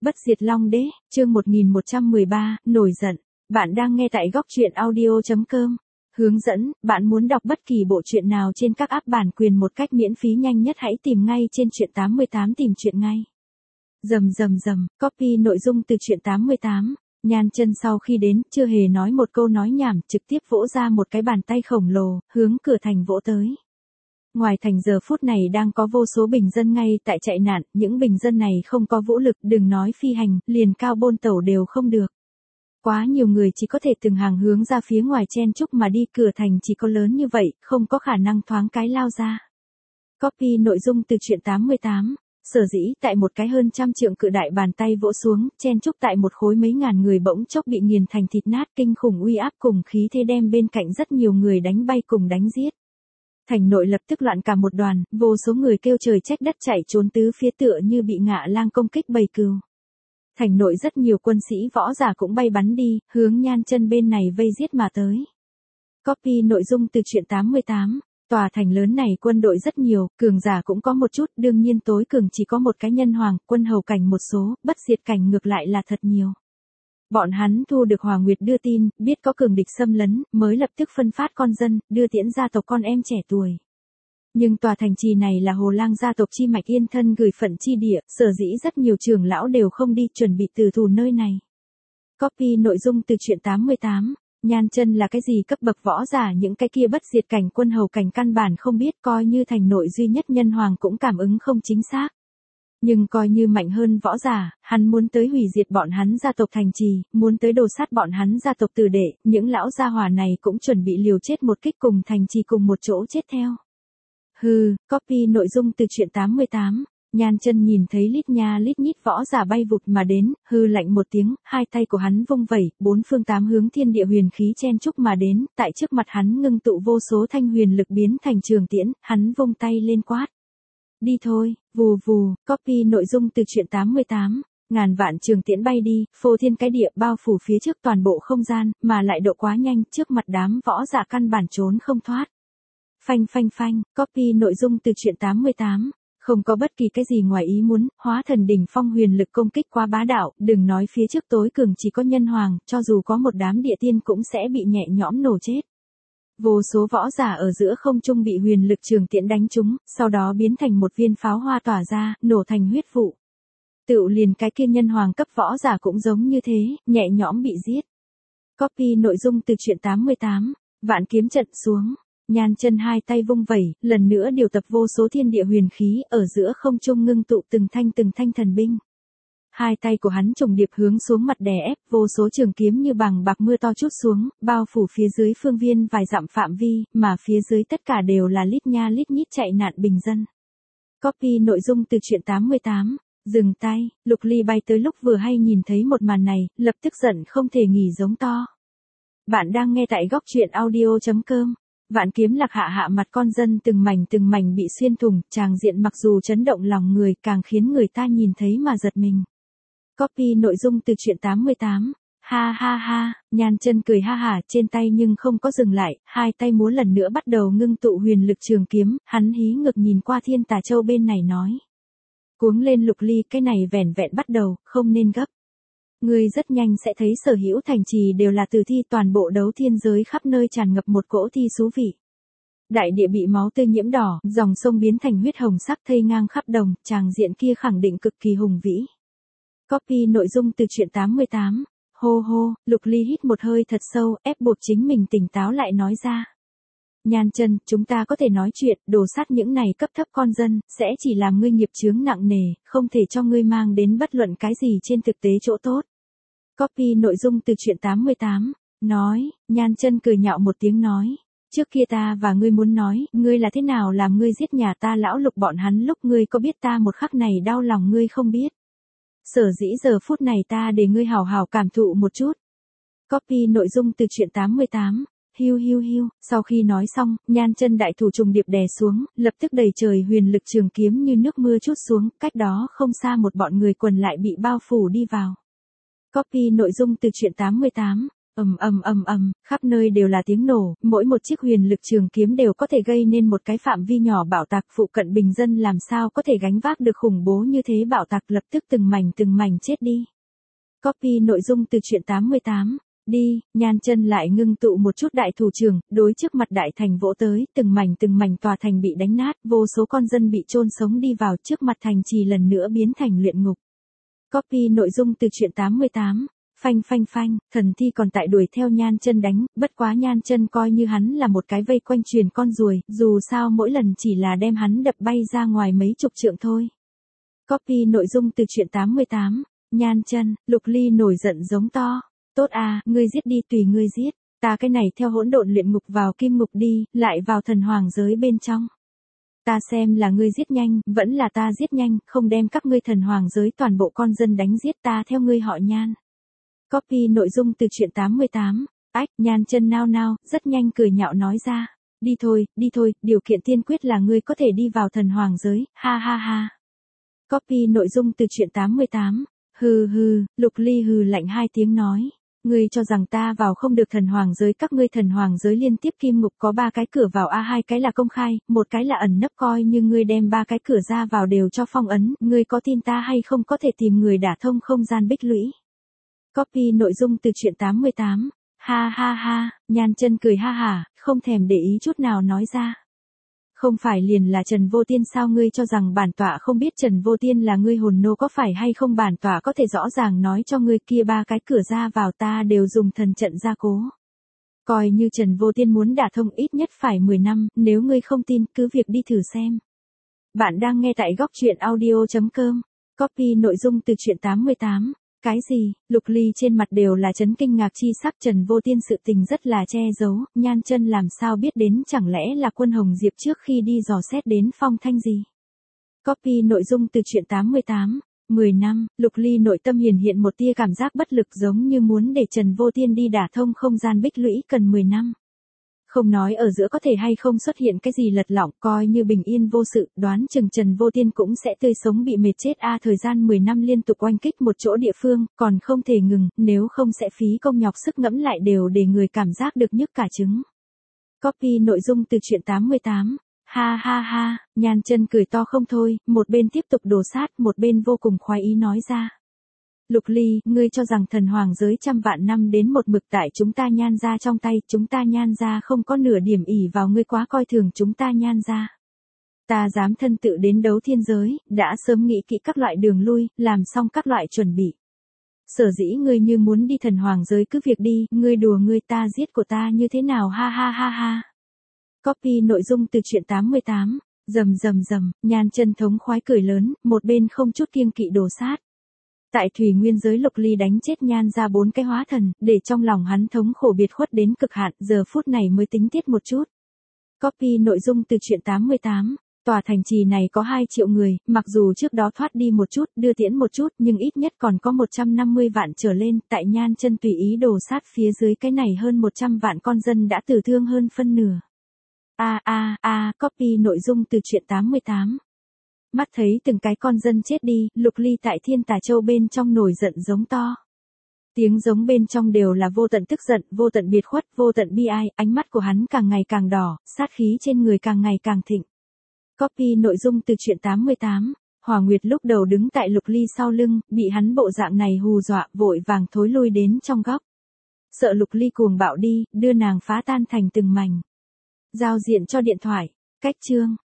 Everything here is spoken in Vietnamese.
Bất diệt Long Đế, chương 1113, nổi giận. Bạn đang nghe tại góc truyện audio.com. Hướng dẫn, bạn muốn đọc bất kỳ bộ truyện nào trên các app bản quyền một cách miễn phí nhanh nhất hãy tìm ngay trên truyện 88 tìm truyện ngay. Rầm, copy nội dung từ truyện 88. Nhan Chân sau khi đến, chưa hề nói một câu nói nhảm, trực tiếp vỗ ra một cái bàn tay khổng lồ, hướng cửa thành vỗ tới. Ngoài thành giờ phút này đang có vô số bình dân ngay tại chạy nạn, những bình dân này không có vũ lực, đừng nói phi hành, liền cao bôn tẩu đều không được. Quá nhiều người chỉ có thể từng hàng hướng ra phía ngoài chen chúc mà đi, cửa thành chỉ có lớn như vậy, không có khả năng thoáng cái lao ra. Copy nội dung từ truyện 88. Sở dĩ tại một cái hơn trăm trượng cự đại bàn tay vỗ xuống, chen chúc tại một khối mấy ngàn người bỗng chốc bị nghiền thành thịt nát, kinh khủng uy áp cùng khí thế đem bên cạnh rất nhiều người đánh bay cùng đánh giết. Thành nội lập tức loạn cả một đoàn, vô số người kêu trời trách đất chạy trốn tứ phía tựa như bị ngạ lang công kích bầy cừu. Thành nội rất nhiều quân sĩ võ giả cũng bay bắn đi, hướng Nhan Chân bên này vây giết mà tới. Copy nội dung từ truyện 88. Tòa thành lớn này quân đội rất nhiều, cường giả cũng có một chút, đương nhiên tối cường chỉ có một cái nhân hoàng, quân hầu cảnh một số, bất diệt cảnh ngược lại là thật nhiều. Bọn hắn thu được Hòa Nguyệt đưa tin, biết có cường địch xâm lấn, mới lập tức phân phát con dân, đưa tiễn gia tộc con em trẻ tuổi. Nhưng tòa thành trì này là Hồ Lang gia tộc chi mạch yên thân gửi phận chi địa, sở dĩ rất nhiều trưởng lão đều không đi, chuẩn bị tử thủ nơi này. Copy nội dung từ truyện 88. Nhan Chân là cái gì cấp bậc võ giả, những cái kia bất diệt cảnh quân hầu cảnh căn bản không biết, coi như thành nội duy nhất nhân hoàng cũng cảm ứng không chính xác. Nhưng coi như mạnh hơn võ giả, hắn muốn tới hủy diệt bọn hắn gia tộc thành trì, muốn tới đồ sát bọn hắn gia tộc tử đệ, những lão gia hỏa này cũng chuẩn bị liều chết một kích cùng thành trì cùng một chỗ chết theo. Copy nội dung từ truyện 88. Nhan Chân nhìn thấy lít nha lít nhít võ giả bay vụt mà đến, hư lạnh một tiếng, hai tay của hắn vung vẩy, bốn phương tám hướng thiên địa huyền khí chen chúc mà đến, tại trước mặt hắn ngưng tụ vô số thanh huyền lực biến thành trường tiễn, hắn vung tay lên quát. Đi thôi, vù vù, copy nội dung từ truyện 88. Ngàn vạn trường tiễn bay đi, phô thiên cái địa bao phủ phía trước toàn bộ không gian, mà lại độ quá nhanh, trước mặt đám võ giả căn bản trốn không thoát. Phanh, copy nội dung từ truyện 88. Không có bất kỳ cái gì ngoài ý muốn, hóa thần đỉnh phong huyền lực công kích quá bá đạo, đừng nói phía trước tối cường chỉ có nhân hoàng, cho dù có một đám địa tiên cũng sẽ bị nhẹ nhõm nổ chết. Vô số võ giả ở giữa không trung bị huyền lực trường tiễn đánh trúng, sau đó biến thành một viên pháo hoa tỏa ra, nổ thành huyết vụ. Tựu liền cái kia nhân hoàng cấp võ giả cũng giống như thế, nhẹ nhõm bị giết. Copy nội dung từ truyện 88. Vạn kiếm trận xuống. Nhan Chân hai tay vung vẩy, lần nữa điều tập vô số thiên địa huyền khí, ở giữa không trung ngưng tụ từng thanh thần binh. Hai tay của hắn trùng điệp hướng xuống mặt đè ép, vô số trường kiếm như bằng bạc mưa to trút xuống, bao phủ phía dưới phương viên vài dặm phạm vi, mà phía dưới tất cả đều là lít nha lít nhít chạy nạn bình dân. Copy nội dung từ truyện 88. Dừng tay, Lục Ly bay tới lúc vừa hay nhìn thấy một màn này, lập tức giận không thể nghỉ giống to. Bạn đang nghe tại góc truyện audio.com. Vạn kiếm lạc hạ mặt con dân từng mảnh bị xuyên thủng, tràng diện mặc dù chấn động lòng người, càng khiến người ta nhìn thấy mà giật mình. Copy nội dung từ truyện 88. Ha, Nhan Chân cười ha hả trên tay nhưng không có dừng lại, hai tay múa lần nữa bắt đầu ngưng tụ huyền lực trường kiếm, hắn hí ngược nhìn qua Thiên Tà Châu bên này nói. Cuống lên Lục Ly, cái này vẻn vẹn bắt đầu, không nên gấp. Ngươi rất nhanh sẽ thấy sở hữu thành trì đều là tử thi, toàn bộ đấu thiên giới khắp nơi tràn ngập một cỗ thi xú vị. Đại địa bị máu tươi nhiễm đỏ, dòng sông biến thành huyết hồng sắc thây ngang khắp đồng, tràng diện kia khẳng định cực kỳ hùng vĩ. Copy nội dung từ truyện 88. Hô, Lục Ly hít một hơi thật sâu, ép buộc chính mình tỉnh táo lại nói ra. Nhan Chân, chúng ta có thể nói chuyện, đồ sát những này cấp thấp con dân, sẽ chỉ làm ngươi nghiệp chướng nặng nề, không thể cho ngươi mang đến bất luận cái gì trên thực tế chỗ tốt. Copy nội dung từ truyện 88. Nói, Nhan Chân cười nhạo một tiếng nói. Trước kia ta và ngươi muốn nói, ngươi là thế nào làm ngươi giết nhà ta lão Lục bọn hắn lúc ngươi có biết ta một khắc này đau lòng ngươi không biết. Sở dĩ giờ phút này ta để ngươi hào hào cảm thụ một chút. Copy nội dung từ truyện 88. Hiu, sau khi nói xong, Nhan Chân đại thủ trùng điệp đè xuống, lập tức đầy trời huyền lực trường kiếm như nước mưa trút xuống, cách đó không xa một bọn người quần lại bị bao phủ đi vào. Copy nội dung từ truyện 88. Khắp nơi đều là tiếng nổ, mỗi một chiếc huyền lực trường kiếm đều có thể gây nên một cái phạm vi nhỏ bạo tạc, phụ cận bình dân làm sao có thể gánh vác được khủng bố như thế, bạo tạc lập tức từng mảnh chết đi. Copy nội dung từ truyện 88. Đi, Nhan Chân lại ngưng tụ một chút đại thủ trưởng, đối trước mặt đại thành vỗ tới, từng mảnh tòa thành bị đánh nát, vô số con dân bị chôn sống đi vào, trước mặt thành trì lần nữa biến thành luyện ngục. Copy nội dung từ truyện 88. Phanh, thần thi còn tại đuổi theo Nhan Chân đánh, bất quá Nhan Chân coi như hắn là một cái vây quanh truyền con ruồi, dù sao mỗi lần chỉ là đem hắn đập bay ra ngoài mấy chục trượng thôi. Copy nội dung từ truyện 88. Nhan Chân, Lục Ly nổi giận giống to. Tốt à, ngươi giết đi, tùy ngươi giết, ta cái này theo hỗn độn luyện ngục vào kim ngục đi, lại vào thần hoàng giới bên trong. Ta xem là ngươi giết nhanh, vẫn là ta giết nhanh, không đem các ngươi thần hoàng giới toàn bộ con dân đánh giết, ta theo ngươi họ Nhan. Copy nội dung từ truyện 88. Nhan Chân nao, rất nhanh cười nhạo nói ra. Đi thôi, điều kiện tiên quyết là ngươi có thể đi vào thần hoàng giới, ha. Copy nội dung từ truyện 88. Hừ, Lục Ly hừ lạnh hai tiếng nói. Ngươi cho rằng ta vào không được thần hoàng giới, các ngươi thần hoàng giới liên tiếp kim ngục có 3 cái cửa vào, hai cái là công khai, một cái là ẩn nấp, coi như ngươi đem 3 cái cửa ra vào đều cho phong ấn, ngươi có tin ta hay không có thể tìm người đả thông không gian bích lũy. Copy nội dung từ truyện 88. Ha, Nhan Chân cười ha hả, không thèm để ý chút nào nói ra. Không phải liền là Trần Vô Tiên sao, ngươi cho rằng bản tọa không biết Trần Vô Tiên là ngươi hồn nô có phải hay không, bản tọa có thể rõ ràng nói cho ngươi, kia 3 cái cửa ra vào ta đều dùng thần trận gia cố. Coi như Trần Vô Tiên muốn đả thông ít nhất phải 10 năm, nếu ngươi không tin cứ việc đi thử xem. Bạn đang nghe tại góc truyện audio.com. Copy nội dung từ truyện 88. Cái gì? Lục Ly trên mặt đều là chấn kinh ngạc chi sắc, Trần Vô Tiên sự tình rất là che giấu, Nhan Chân làm sao biết đến, chẳng lẽ là Quân Hồng Diệp trước khi đi dò xét đến phong thanh gì? Copy nội dung từ truyện 88. 10 năm, Lục Ly nội tâm hiện một tia cảm giác bất lực, giống như muốn để Trần Vô Tiên đi đả thông không gian bích lũy cần 10 năm. Không nói ở giữa có thể hay không xuất hiện cái gì lật lọng, coi như bình yên vô sự, đoán chừng Trần Vô Tiên cũng sẽ tươi sống bị mệt chết thời gian 10 năm liên tục oanh kích một chỗ địa phương, còn không thể ngừng, nếu không sẽ phí công nhọc sức, ngẫm lại đều để người cảm giác được nhức cả trứng. Copy nội dung từ truyện 88. Ha, Nhan Chân cười to không thôi, một bên tiếp tục đổ sát, một bên vô cùng khoái ý nói ra. Lục Ly, ngươi cho rằng thần hoàng giới trăm vạn năm đến một mực tại chúng ta Nhan gia trong tay, chúng ta Nhan gia không có nửa điểm ỷ vào, ngươi quá coi thường chúng ta Nhan gia. Ta dám thân tự đến đấu thiên giới, đã sớm nghĩ kỹ các loại đường lui, làm xong các loại chuẩn bị. Sở dĩ ngươi như muốn đi thần hoàng giới cứ việc đi, ngươi đùa ngươi, ta giết của ta như thế nào, ha. Copy nội dung từ truyện 88. Rầm, Nhan Chân thống khoái cười lớn, một bên không chút kiêng kỵ đổ sát. Tại Thủy Nguyên giới, Lục Ly đánh chết Nhan ra 4 cái hóa thần, để trong lòng hắn thống khổ biệt khuất đến cực hạn, giờ phút này mới tính tiết một chút. Copy nội dung từ truyện 88. Tòa thành trì này có 2 triệu người, mặc dù trước đó thoát đi một chút, đưa tiễn một chút, nhưng ít nhất còn có 150 vạn trở lên, tại Nhan Chân tùy ý đổ sát phía dưới cái này hơn 100 vạn con dân đã tử thương hơn phân nửa. Copy nội dung từ truyện 88. Mắt thấy từng cái con dân chết đi, Lục Ly tại Thiên Tà Châu bên trong nổi giận giống to. Tiếng giống bên trong đều là vô tận tức giận, vô tận biệt khuất, vô tận bi ai, ánh mắt của hắn càng ngày càng đỏ, sát khí trên người càng ngày càng thịnh. Copy nội dung từ truyện 88. Hỏa Nguyệt lúc đầu đứng tại Lục Ly sau lưng, bị hắn bộ dạng này hù dọa, vội vàng thối lui đến trong góc. Sợ Lục Ly cuồng bạo đi, đưa nàng phá tan thành từng mảnh. Giao diện cho điện thoại. Cách chương.